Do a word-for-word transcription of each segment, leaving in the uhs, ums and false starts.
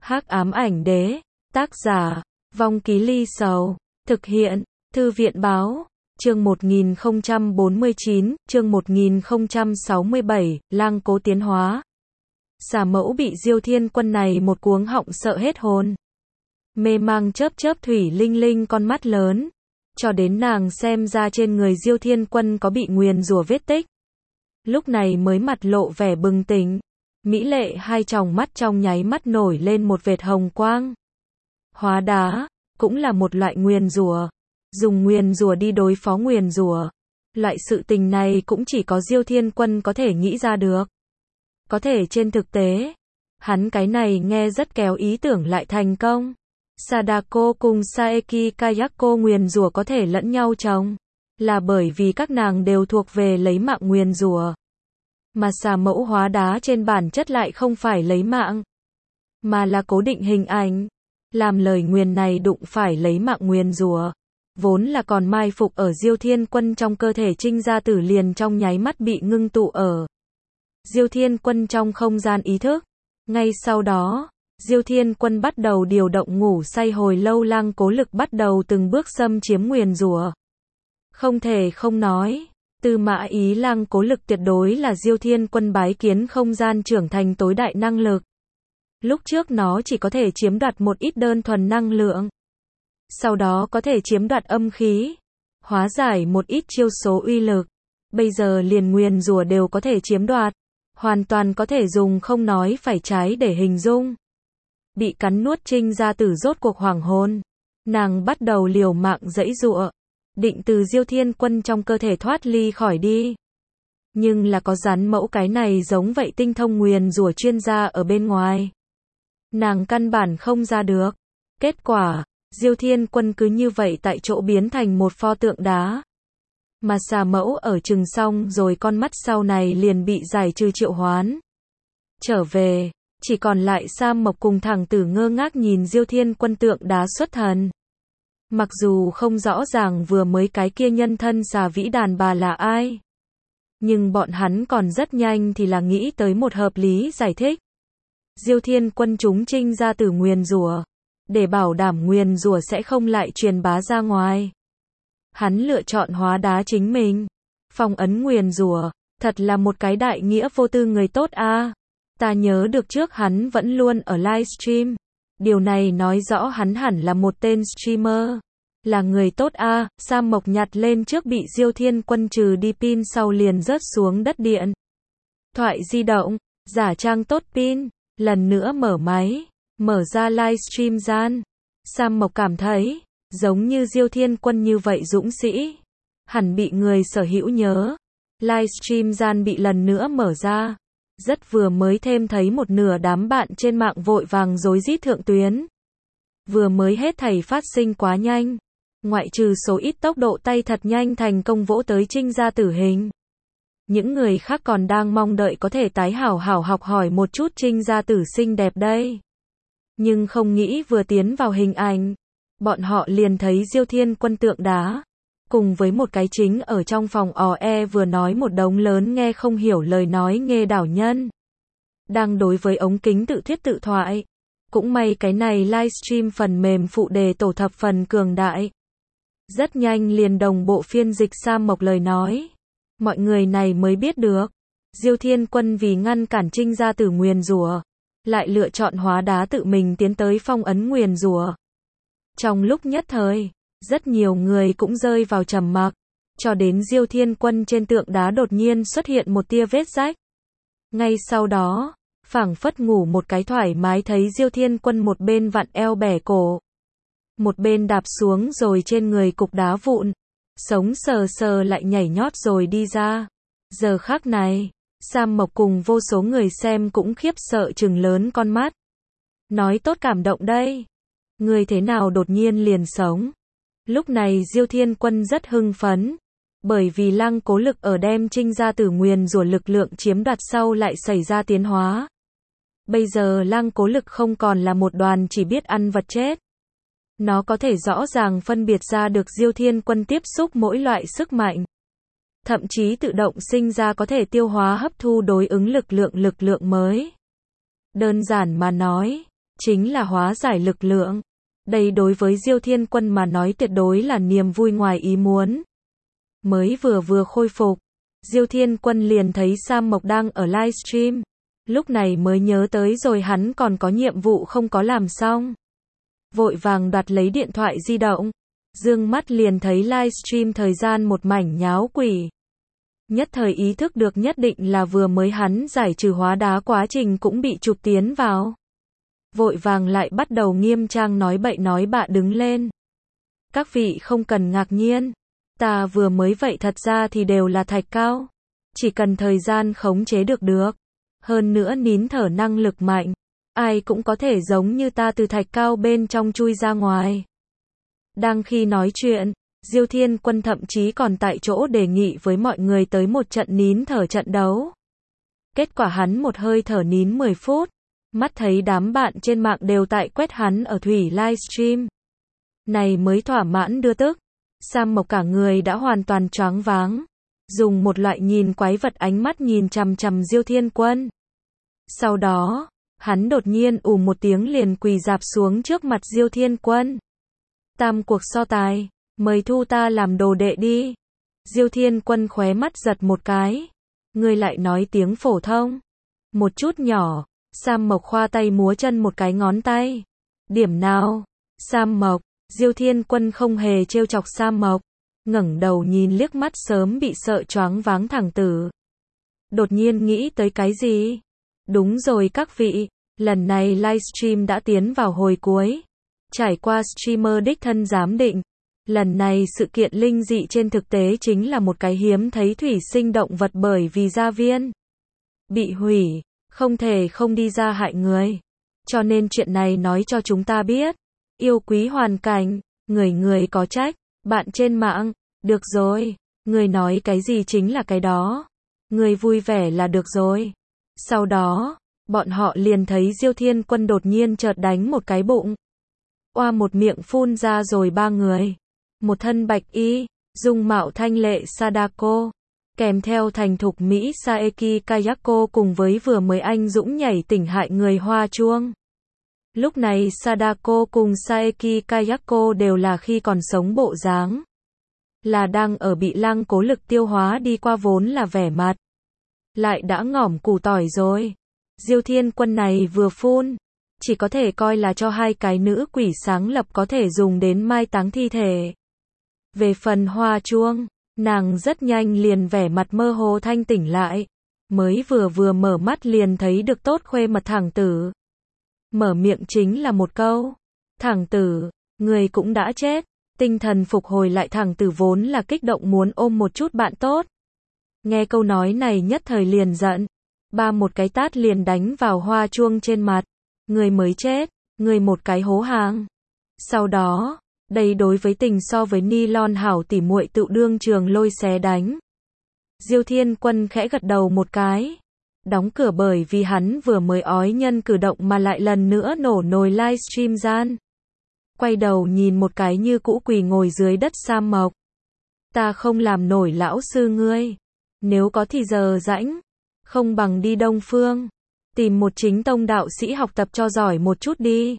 Hắc ám ảnh đế, tác giả, Vong Ký Ly Sầu, thực hiện, Thư viện báo, chương một nghìn không trăm bốn mươi chín, chương một nghìn không trăm sáu mươi bảy, Lang Cố tiến hóa. Xà Mẫu bị Diêu Thiên Quân này một cuống họng sợ hết hồn. Mê mang chớp chớp thủy linh linh con mắt lớn, cho đến nàng xem ra trên người Diêu Thiên Quân có bị nguyền rủa vết tích. Lúc này mới mặt lộ vẻ bừng tỉnh, mỹ lệ hai tròng mắt trong nháy mắt nổi lên một vệt hồng quang. Hóa đá, cũng là một loại nguyền rủa, dùng nguyền rủa đi đối phó nguyền rủa. Loại sự tình này cũng chỉ có Diêu Thiên Quân có thể nghĩ ra được. Có thể trên thực tế, hắn cái này nghe rất kéo ý tưởng lại thành công. Sadako cùng Saeki Kayako nguyền rủa có thể lẫn nhau trồng, là bởi vì các nàng đều thuộc về lấy mạng nguyền rủa. Mà xà mẫu hóa đá trên bản chất lại không phải lấy mạng, mà là cố định hình ảnh. Làm lời nguyền này đụng phải lấy mạng nguyền rủa, vốn là còn mai phục ở Diêu Thiên Quân trong cơ thể Trinh Gia Tử liền trong nháy mắt bị ngưng tụ ở Diêu Thiên Quân trong không gian ý thức. Ngay sau đó, Diêu Thiên Quân bắt đầu điều động ngủ say hồi lâu Lang Cố lực bắt đầu từng bước xâm chiếm nguyền rủa. Không thể không nói, Tư Mã Ý Lang Cố lực tuyệt đối là Diêu Thiên Quân bái kiến không gian trưởng thành tối đại năng lực. Lúc trước nó chỉ có thể chiếm đoạt một ít đơn thuần năng lượng, sau đó có thể chiếm đoạt âm khí, hóa giải một ít chiêu số uy lực. Bây giờ liền nguyền rủa đều có thể chiếm đoạt, hoàn toàn có thể dùng không nói phải trái để hình dung. Bị cắn nuốt Trinh Gia Tử rốt cuộc hoảng hồn, nàng bắt đầu liều mạng giãy giụa, định từ Diêu Thiên Quân trong cơ thể thoát ly khỏi đi. Nhưng là có rắn mẫu cái này giống vậy tinh thông nguyền rủa chuyên gia ở bên ngoài, nàng căn bản không ra được. Kết quả, Diêu Thiên Quân cứ như vậy tại chỗ biến thành một pho tượng đá. Mà xà mẫu ở chừng xong rồi con mắt sau này liền bị giải trừ triệu hoán. Trở về, chỉ còn lại Sam Mộc cùng thằng tử ngơ ngác nhìn Diêu Thiên Quân tượng đá xuất thần. Mặc dù không rõ ràng vừa mới cái kia nhân thân xà vĩ đàn bà là ai, nhưng bọn hắn còn rất nhanh thì là nghĩ tới một hợp lý giải thích. Diêu Thiên Quân chúng Trinh Gia Tử nguyền rủa, để bảo đảm nguyền rủa sẽ không lại truyền bá ra ngoài, hắn lựa chọn hóa đá chính mình, phong ấn nguyền rủa. Thật là một cái đại nghĩa vô tư người tốt a. À. Ta nhớ được trước hắn vẫn luôn ở livestream, điều này nói rõ hắn hẳn là một tên streamer, là người tốt a. À. Sam Mộc nhặt lên trước bị Diêu Thiên Quân trừ đi pin sau liền rớt xuống đất điện thoại di động, giả trang tốt pin, lần nữa mở máy, mở ra livestream gian. Sam Mộc cảm thấy, giống như Diêu Thiên Quân như vậy dũng sĩ, hẳn bị người sở hữu nhớ. Livestream gian bị lần nữa mở ra, rất vừa mới thêm thấy một nửa đám bạn trên mạng vội vàng rối rít thượng tuyến. Vừa mới hết thảy phát sinh quá nhanh, ngoại trừ số ít tốc độ tay thật nhanh thành công vỗ tới Trinh Gia Tử hình. Những người khác còn đang mong đợi có thể tái hảo hảo học hỏi một chút Trinh Gia Tử xinh đẹp đây. Nhưng không nghĩ vừa tiến vào hình ảnh, bọn họ liền thấy Diêu Thiên Quân tượng đá, cùng với một cái chính ở trong phòng ò e vừa nói một đống lớn nghe không hiểu lời nói nghê đảo nhân. Đang đối với ống kính tự thuyết tự thoại. Cũng may cái này livestream phần mềm phụ đề tổ thập phần cường đại. Rất nhanh liền đồng bộ phiên dịch Sam Mộc lời nói. Mọi người này mới biết được, Diêu Thiên Quân vì ngăn cản Trinh Gia Tử nguyền rủa, lại lựa chọn hóa đá tự mình tiến tới phong ấn nguyền rủa. Trong lúc nhất thời, rất nhiều người cũng rơi vào trầm mặc, cho đến Diêu Thiên Quân trên tượng đá đột nhiên xuất hiện một tia vết rách. Ngay sau đó, phảng phất ngủ một cái thoải mái thấy Diêu Thiên Quân một bên vặn eo bẻ cổ, một bên đạp xuống rồi trên người cục đá vụn, sống sờ sờ lại nhảy nhót rồi đi ra. Giờ khắc này, Sam Mộc cùng vô số người xem cũng khiếp sợ trừng lớn con mắt. Nói tốt cảm động đây, người thế nào đột nhiên liền sống. Lúc này Diêu Thiên Quân rất hưng phấn, bởi vì Lang Cố lực ở đem Trinh Gia Tử nguyền rủa lực lượng chiếm đoạt sau lại xảy ra tiến hóa. Bây giờ Lang Cố lực không còn là một đoàn chỉ biết ăn vật chết. Nó có thể rõ ràng phân biệt ra được Diêu Thiên Quân tiếp xúc mỗi loại sức mạnh. Thậm chí tự động sinh ra có thể tiêu hóa hấp thu đối ứng lực lượng lực lượng mới. Đơn giản mà nói, chính là hóa giải lực lượng. Đây đối với Diêu Thiên Quân mà nói tuyệt đối là niềm vui ngoài ý muốn. Mới vừa vừa khôi phục, Diêu Thiên Quân liền thấy Sam Mộc đang ở livestream. Lúc này mới nhớ tới rồi hắn còn có nhiệm vụ không có làm xong. Vội vàng đoạt lấy điện thoại di động. Dương mắt liền thấy livestream thời gian một mảnh nháo quỷ. Nhất thời ý thức được nhất định là vừa mới hắn giải trừ hóa đá quá trình cũng bị chụp tiến vào. Vội vàng lại bắt đầu nghiêm trang nói bậy nói bạ đứng lên. Các vị không cần ngạc nhiên. Ta vừa mới vậy thật ra thì đều là thạch cao. Chỉ cần thời gian khống chế được được. Hơn nữa nín thở năng lực mạnh. Ai cũng có thể giống như ta từ thạch cao bên trong chui ra ngoài. Đang khi nói chuyện, Diêu Thiên Quân thậm chí còn tại chỗ đề nghị với mọi người tới một trận nín thở trận đấu. Kết quả hắn một hơi thở nín mười phút. Mắt thấy đám bạn trên mạng đều tại quét hắn ở thủy livestream. Này mới thỏa mãn đưa tức. Sam Mộc cả người đã hoàn toàn choáng váng. Dùng một loại nhìn quái vật ánh mắt nhìn chằm chằm Diêu Thiên Quân. Sau đó, hắn đột nhiên ù một tiếng liền quỳ rạp xuống trước mặt Diêu Thiên Quân. Tam cuộc so tài, mời thu ta làm đồ đệ đi. Diêu Thiên Quân khóe mắt giật một cái. Ngươi lại nói tiếng phổ thông. Một chút nhỏ, Sam Mộc khoa tay múa chân một cái ngón tay. Điểm nào? Sam Mộc, Diêu Thiên Quân không hề trêu chọc Sam Mộc. Ngẩng đầu nhìn liếc mắt sớm bị sợ choáng váng thẳng tử. Đột nhiên nghĩ tới cái gì? Đúng rồi các vị, lần này livestream đã tiến vào hồi cuối. Trải qua streamer đích thân giám định. Lần này sự kiện linh dị trên thực tế chính là một cái hiếm thấy thủy sinh động vật bởi vì gia viên bị hủy, không thể không đi ra hại người. Cho nên chuyện này nói cho chúng ta biết. Yêu quý hoàn cảnh, người người có trách. Bạn trên mạng, được rồi, người nói cái gì chính là cái đó. Người vui vẻ là được rồi. Sau đó, bọn họ liền thấy Diêu Thiên Quân đột nhiên chợt đánh một cái bụng. Oa một miệng phun ra rồi ba người. Một thân bạch y, dung mạo thanh lệ Sadako, kèm theo thành thục Mỹ Saeki Kayako cùng với vừa mới anh dũng nhảy tỉnh hại người Hoa Chuông. Lúc này Sadako cùng Saeki Kayako đều là khi còn sống bộ dáng. Là đang ở bị Lăng Cố Lực tiêu hóa đi qua vốn là vẻ mặt. Lại đã ngỏm củ tỏi rồi. Diêu Thiên Quân này vừa phun. Chỉ có thể coi là cho hai cái nữ quỷ sáng lập có thể dùng đến mai táng thi thể. Về phần Hoa Chuông, nàng rất nhanh liền vẻ mặt mơ hồ thanh tỉnh lại. Mới vừa vừa mở mắt liền thấy được tốt khuê mật thẳng tử. Mở miệng chính là một câu. Thẳng tử, người cũng đã chết. Tinh thần phục hồi lại thẳng tử vốn là kích động muốn ôm một chút bạn tốt. Nghe câu nói này nhất thời liền giận. Ba một cái tát liền đánh vào Hoa Chuông trên mặt. Người mới chết, người một cái hố hàng. Sau đó, đây đối với tình so với nylon hảo tỉ muội tự đương trường lôi xé đánh. Diêu Thiên Quân khẽ gật đầu một cái. Đóng cửa bởi vì hắn vừa mới ói nhân cử động mà lại lần nữa nổ nồi livestream gian. Quay đầu nhìn một cái như cũ quỳ ngồi dưới đất Sam Mộc. Ta không làm nổi lão sư ngươi. Nếu có thì giờ rãnh. Không bằng đi Đông Phương. Tìm một chính tông đạo sĩ học tập cho giỏi một chút đi.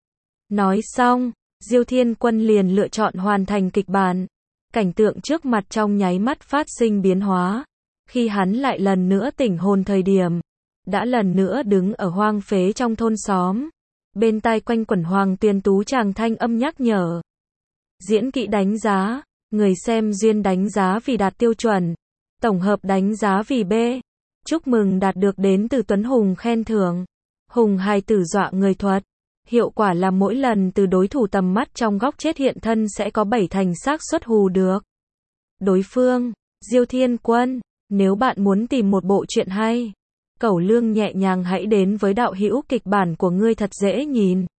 Nói xong, Diêu Thiên Quân liền lựa chọn hoàn thành kịch bản. Cảnh tượng trước mặt trong nháy mắt phát sinh biến hóa. Khi hắn lại lần nữa tỉnh hồn thời điểm, đã lần nữa đứng ở hoang phế trong thôn xóm. Bên tai quanh quẩn Hoàng Tuyền Tú chàng thanh âm nhắc nhở. Diễn kỹ đánh giá, người xem duyên đánh giá vì đạt tiêu chuẩn, tổng hợp đánh giá vì B. Chúc mừng đạt được đến từ Tuấn Hùng khen thưởng. Hùng hài tử dọa người thuật. Hiệu quả là mỗi lần từ đối thủ tầm mắt trong góc chết hiện thân sẽ có bảy thành xác suất hù được đối phương. Diêu Thiên Quân, nếu bạn muốn tìm một bộ truyện hay, cẩu lương nhẹ nhàng hãy đến với đạo hữu kịch bản của ngươi thật dễ nhìn.